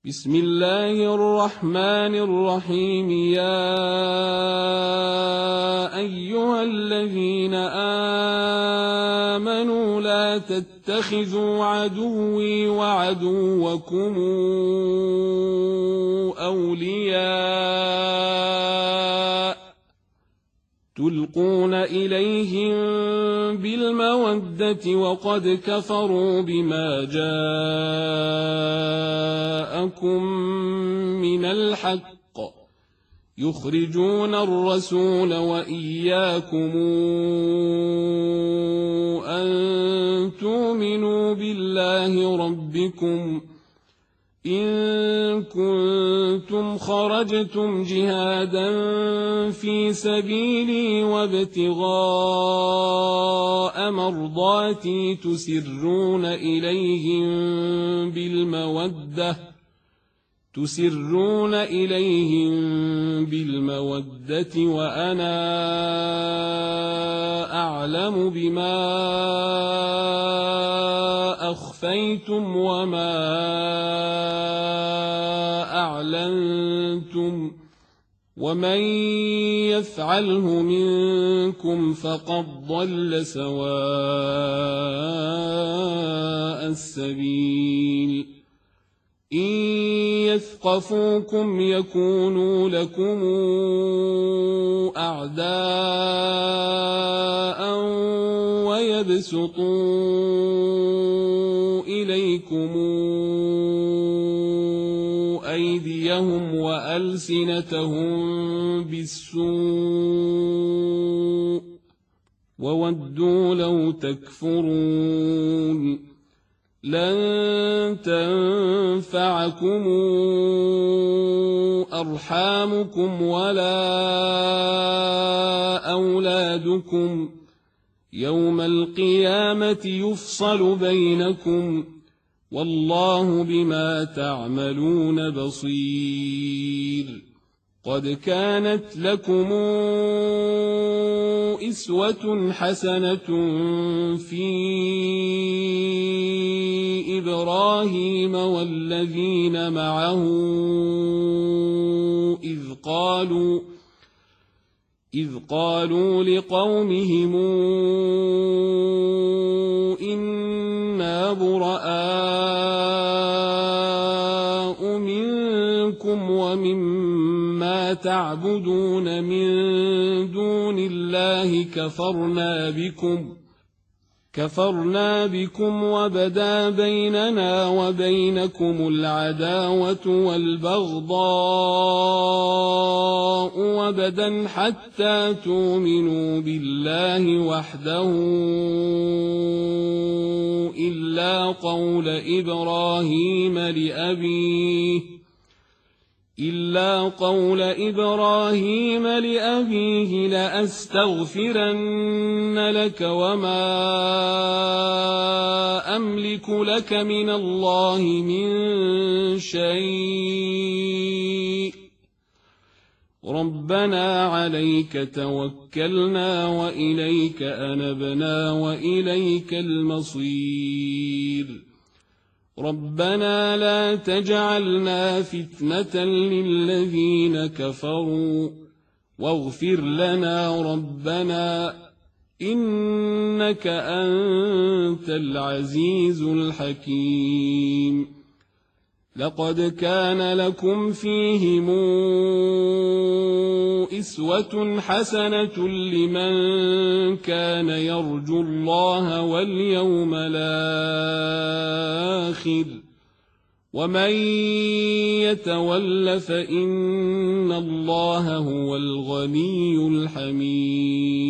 بسم الله الرحمن الرحيم. يا أيها الذين آمنوا لا تتخذوا عدوي وعدوكم أولياء تلقون إليهم بالمودة وقد كفروا بما جاءكم من الحق يخرجون الرسول وإياكم أن تؤمنوا بالله ربكم إن كنتم خرجتم جهادا في سبيلي وابتغاء مرضاتي تسرون إليهم بالمودة وأنا أعلم بما أخفيتم وما أعلنتم ومن يفعله منكم فقد ضل سواء السبيل. إن يثقفوكم يكونوا لكم أعداء ويبسطوا إليكم أيديهم وألسنتهم بالسوء وودوا لو تكفرون. لن تنفعكم أرحامكم ولا أولادكم يوم القيامة يفصل بينكم والله بما تعملون بصير. قد كانت لكم أسوة حسنة في إبراهيم والذين معه إذ قالوا لقومهم إنا براء منكم ومما تعبدون من دون الله كفرنا بكم وبدا بيننا وبينكم العداوة والبغضاء وبدا حتى تؤمنوا بالله وحده إلا قول إبراهيم لأبيه لأستغفرن لك وما أملك لك من الله من شيء ربنا عليك توكلنا وإليك أنبنا وإليك المصير. ربنا لا تجعلنا فتنة للذين كفروا واغفر لنا ربنا إنك أنت العزيز الحكيم. لقد كان لكم فيهم أسوة حسنة لمن كان يرجو الله واليوم الآخر ومن يتول فإن الله هو الغني الحميد.